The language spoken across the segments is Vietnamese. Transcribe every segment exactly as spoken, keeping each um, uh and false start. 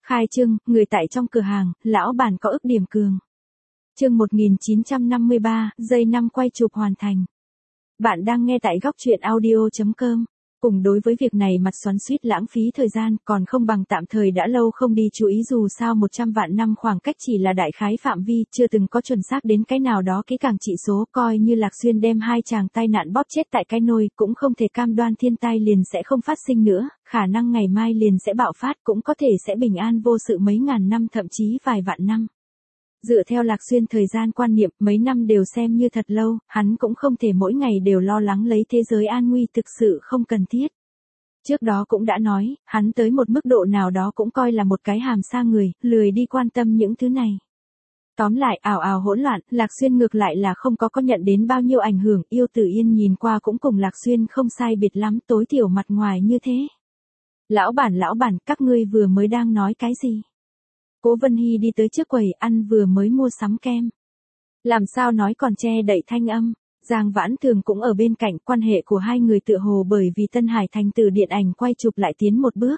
Khai trương, người tại trong cửa hàng, lão bản có ức điểm cường. Chương một nghìn chín trăm năm mươi ba, giây năm quay chụp hoàn thành. Bạn đang nghe tại góc truyện audio chấm com. Cùng đối với việc này mặt xoắn xuýt lãng phí thời gian còn không bằng tạm thời đã lâu không đi chú ý, dù sao một trăm vạn năm khoảng cách chỉ là đại khái phạm vi, chưa từng có chuẩn xác đến cái nào đó kỹ càng trị số, coi như Lạc Xuyên đem hai chàng tai nạn bóp chết tại cái nôi, cũng không thể cam đoan thiên tai liền sẽ không phát sinh nữa, khả năng ngày mai liền sẽ bạo phát, cũng có thể sẽ bình an vô sự mấy ngàn năm thậm chí vài vạn năm. Dựa theo Lạc Xuyên thời gian quan niệm, mấy năm đều xem như thật lâu, hắn cũng không thể mỗi ngày đều lo lắng lấy thế giới an nguy, thực sự không cần thiết. Trước đó cũng đã nói, hắn tới một mức độ nào đó cũng coi là một cái hàm xa người, lười đi quan tâm những thứ này. Tóm lại, ảo ảo hỗn loạn, Lạc Xuyên ngược lại là không có có nhận đến bao nhiêu ảnh hưởng, Yêu Tử Yên nhìn qua cũng cùng Lạc Xuyên không sai biệt lắm, tối thiểu mặt ngoài như thế. Lão bản lão bản, các ngươi vừa mới đang nói cái gì? Cố Vân Hy đi tới trước quầy ăn vừa mới mua sắm kem. Làm sao nói còn che đậy thanh âm, Giang Vãn Thường cũng ở bên cạnh, quan hệ của hai người tựa hồ bởi vì Tân Hải Thành từ điện ảnh quay chụp lại tiến một bước.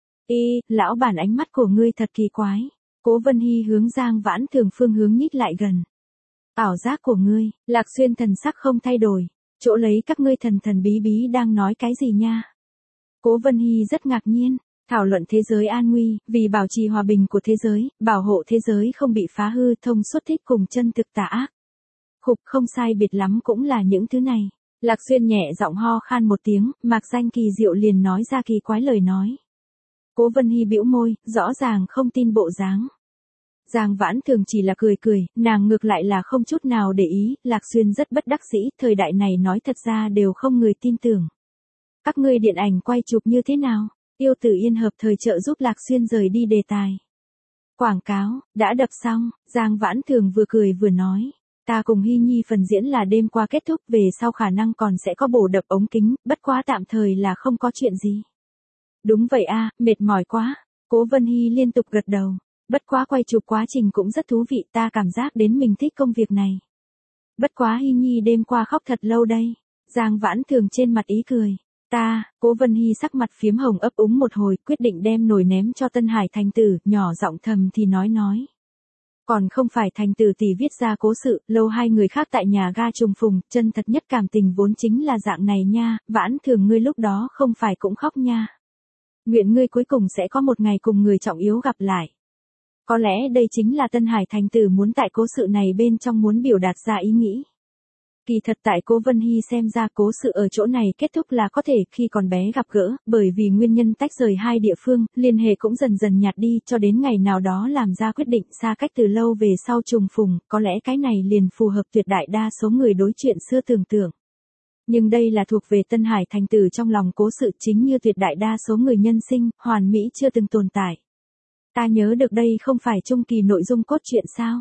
Ê, lão bản, ánh mắt của ngươi thật kỳ quái. Cố Vân Hy hướng Giang Vãn Thường phương hướng nhích lại gần. Ảo giác của ngươi, Lạc Xuyên thần sắc không thay đổi, chỗ lấy các ngươi thần thần bí bí đang nói cái gì nha. Cố Vân Hy rất ngạc nhiên. Thảo luận thế giới an nguy, vì bảo trì hòa bình của thế giới, bảo hộ thế giới không bị phá hư, thông suốt thích cùng chân thực tà ác. Khục, không sai biệt lắm cũng là những thứ này. Lạc Xuyên nhẹ giọng ho khan một tiếng, Mạc Danh kỳ diệu liền nói ra kỳ quái lời nói. Cố Vân Hy bĩu môi, rõ ràng không tin bộ dáng. Giang Vãn Thường chỉ là cười cười, nàng ngược lại là không chút nào để ý, Lạc Xuyên rất bất đắc dĩ, thời đại này nói thật ra đều không người tin tưởng. Các ngươi điện ảnh quay chụp như thế nào? Yêu Tử Yên hợp thời trợ giúp Lạc Xuyên rời đi đề tài. Quảng cáo, đã đập xong, Giang Vãn Thường vừa cười vừa nói. Ta cùng Hy Nhi phần diễn là đêm qua kết thúc, về sau khả năng còn sẽ có bổ đập ống kính, bất quá tạm thời là không có chuyện gì. Đúng vậy a, mệt mỏi quá. Cố Vân Hy liên tục gật đầu. Bất quá quay chụp quá trình cũng rất thú vị, ta cảm giác đến mình thích công việc này. Bất quá Hy Nhi đêm qua khóc thật lâu đây. Giang Vãn Thường trên mặt ý cười. Ta, Cố Vân Hy sắc mặt phiếm hồng ấp úng một hồi, quyết định đem nồi ném cho Tân Hải Thành Tử, nhỏ giọng thầm thì nói nói. Còn không phải Thành Tử tỷ viết ra cố sự, lâu hai người khác tại nhà ga trùng phùng, chân thật nhất cảm tình vốn chính là dạng này nha, Vãn Thường ngươi lúc đó không phải cũng khóc nha. Nguyện ngươi cuối cùng sẽ có một ngày cùng người trọng yếu gặp lại. Có lẽ đây chính là Tân Hải Thành Tử muốn tại cố sự này bên trong muốn biểu đạt ra ý nghĩ. Kỳ thật tại Cố Vân Hy xem ra cố sự ở chỗ này kết thúc là có thể khi còn bé gặp gỡ, bởi vì nguyên nhân tách rời hai địa phương, liên hệ cũng dần dần nhạt đi cho đến ngày nào đó làm ra quyết định xa cách từ lâu về sau trùng phùng, có lẽ cái này liền phù hợp tuyệt đại đa số người đối chuyện xưa tưởng tượng. Nhưng đây là thuộc về Tân Hải Thành Tử trong lòng cố sự, chính như tuyệt đại đa số người nhân sinh, hoàn mỹ chưa từng tồn tại. Ta nhớ được đây không phải trung kỳ nội dung cốt truyện sao?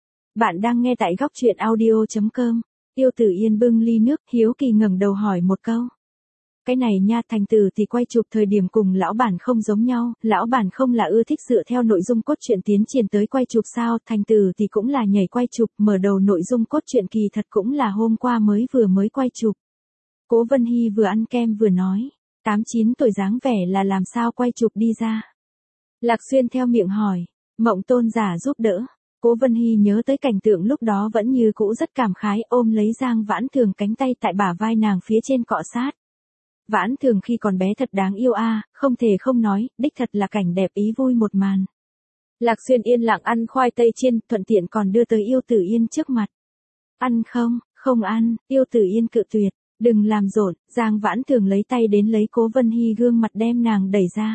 Bạn đang nghe tại góc truyện audio chấm com. Yêu Tử Yên bưng ly nước, hiếu kỳ ngẩng đầu hỏi một câu. Cái này nha, Thành Tử thì quay chụp thời điểm cùng lão bản không giống nhau, lão bản không là ưa thích dựa theo nội dung cốt truyện tiến triển tới quay chụp sao, Thành Tử thì cũng là nhảy quay chụp, mở đầu nội dung cốt truyện kỳ thật cũng là hôm qua mới vừa mới quay chụp. Cố Vân Hy vừa ăn kem vừa nói, tám chín tuổi dáng vẻ là làm sao quay chụp đi ra. Lạc Xuyên theo miệng hỏi, Mộng Tôn giả giúp đỡ. Cố Vân Hy nhớ tới cảnh tượng lúc đó vẫn như cũ rất cảm khái, ôm lấy Giang Vãn Thường cánh tay tại bả vai nàng phía trên cọ sát. Vãn Thường khi còn bé thật đáng yêu a, không thể không nói, đích thật là cảnh đẹp ý vui một màn. Lạc Xuyên yên lặng ăn khoai tây chiên, thuận tiện còn đưa tới Yêu Tử Yên trước mặt. Ăn không, không ăn, Yêu Tử Yên cự tuyệt, đừng làm rộn, Giang Vãn Thường lấy tay đến lấy Cố Vân Hy gương mặt đem nàng đẩy ra.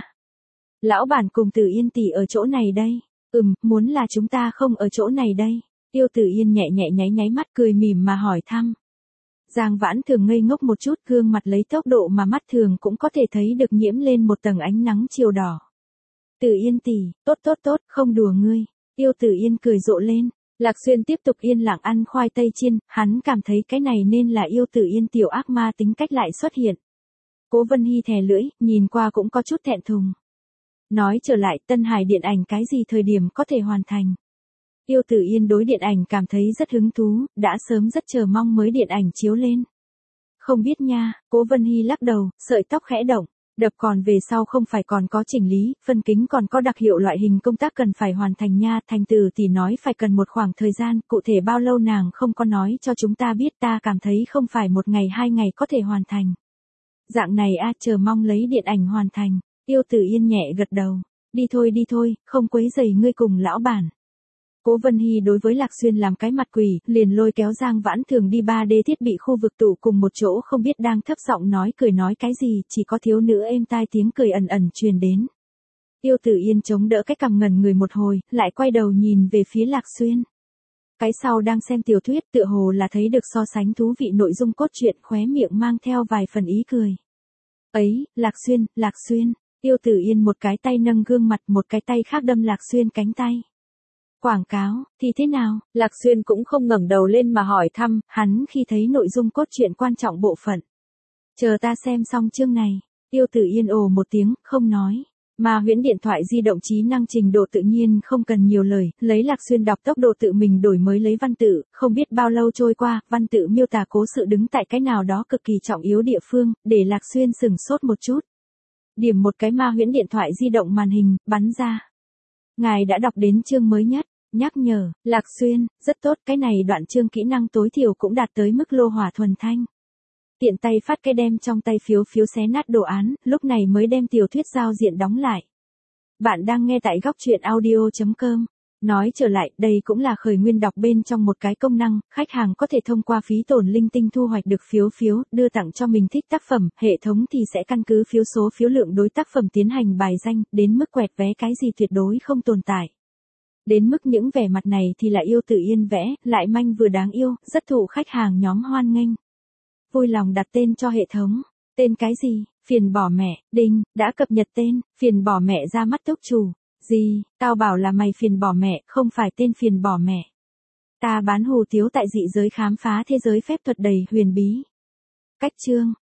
Lão bản cùng Tử Yên tỷ ở chỗ này đây. Ừm, muốn là chúng ta không ở chỗ này đây. Yêu Tử Yên nhẹ nhẹ nháy nháy mắt cười mỉm mà hỏi thăm. Giang Vãn Thường ngây ngốc một chút, gương mặt lấy tốc độ mà mắt thường cũng có thể thấy được nhiễm lên một tầng ánh nắng chiều đỏ. Tử Yên tỷ, tốt tốt tốt, không đùa ngươi. Yêu Tử Yên cười rộ lên. Lạc Xuyên tiếp tục yên lặng ăn khoai tây chiên, hắn cảm thấy cái này nên là Yêu Tử Yên tiểu ác ma tính cách lại xuất hiện. Cố Vân Hy thè lưỡi, nhìn qua cũng có chút thẹn thùng. Nói trở lại, Tân Hải điện ảnh cái gì thời điểm có thể hoàn thành? Yêu Tử Yên đối điện ảnh cảm thấy rất hứng thú, đã sớm rất chờ mong mới điện ảnh chiếu lên. Không biết nha, Cố Vân Hy lắc đầu, sợi tóc khẽ động. Đập còn về sau không phải còn có chỉnh lý, phân kính còn có đặc hiệu loại hình công tác cần phải hoàn thành nha. Thành Từ tỷ nói phải cần một khoảng thời gian, cụ thể bao lâu nàng không có nói cho chúng ta biết, ta cảm thấy không phải một ngày hai ngày có thể hoàn thành. Dạng này a, chờ mong lấy điện ảnh hoàn thành. Yêu Tử Yên nhẹ gật đầu. Đi thôi đi thôi, không quấy rầy ngươi cùng lão bản. Cố Vân Hy đối với Lạc Xuyên làm cái mặt quỷ, liền lôi kéo Giang Vãn Thường đi ba D thiết bị khu vực tụ cùng một chỗ, không biết đang thấp giọng nói cười nói cái gì, chỉ có thiếu nữ êm tai tiếng cười ẩn ẩn truyền đến. Yêu Tử Yên chống đỡ cái cằm ngẩn người một hồi, lại quay đầu nhìn về phía Lạc Xuyên. Cái sau đang xem tiểu thuyết, tựa hồ là thấy được so sánh thú vị nội dung cốt truyện, khóe miệng mang theo vài phần ý cười. Ấy, Lạc Xuyên, Lạc Xuyên, Yêu Tử Yên một cái tay nâng gương mặt, một cái tay khác đâm Lạc Xuyên cánh tay. Quảng cáo, thì thế nào? Lạc Xuyên cũng không ngẩng đầu lên mà hỏi thăm, hắn khi thấy nội dung cốt truyện quan trọng bộ phận. Chờ ta xem xong chương này. Yêu Tử Yên ồ một tiếng, không nói. Mà huyễn điện thoại di động trí năng trình độ tự nhiên không cần nhiều lời, lấy Lạc Xuyên đọc tốc độ tự mình đổi mới lấy văn tự, không biết bao lâu trôi qua, văn tự miêu tả cố sự đứng tại cái nào đó cực kỳ trọng yếu địa phương, để Lạc Xuyên sừng sốt một chút. Điểm một cái ma huyễn điện thoại di động màn hình, bắn ra. Ngài đã đọc đến chương mới nhất. Nhắc nhở, Lạc Xuyên, rất tốt, cái này đoạn chương kỹ năng tối thiểu cũng đạt tới mức lô hỏa thuần thanh. Tiện tay phát cái đem trong tay phiếu phiếu xé nát đồ án, lúc này mới đem tiểu thuyết giao diện đóng lại. Bạn đang nghe tại góc truyện audio chấm com. Nói trở lại, đây cũng là khởi nguyên đọc bên trong một cái công năng, khách hàng có thể thông qua phí tổn linh tinh thu hoạch được phiếu phiếu, đưa tặng cho mình thích tác phẩm, hệ thống thì sẽ căn cứ phiếu số phiếu lượng đối tác phẩm tiến hành bài danh, đến mức quẹt vé cái gì tuyệt đối không tồn tại. Đến mức những vẻ mặt này thì là Yêu Tử Yên vẽ, lại manh vừa đáng yêu, rất thụ khách hàng nhóm hoan nghênh. Vui lòng đặt tên cho hệ thống. Tên cái gì? Phiền bỏ mẹ, đinh, đã cập nhật tên, phiền bỏ mẹ ra mắt túc chủ. Gì, tao bảo là mày phiền bỏ mẹ, không phải tên phiền bỏ mẹ. Ta bán hủ tiếu tại dị giới khám phá thế giới phép thuật đầy huyền bí. Cách chương.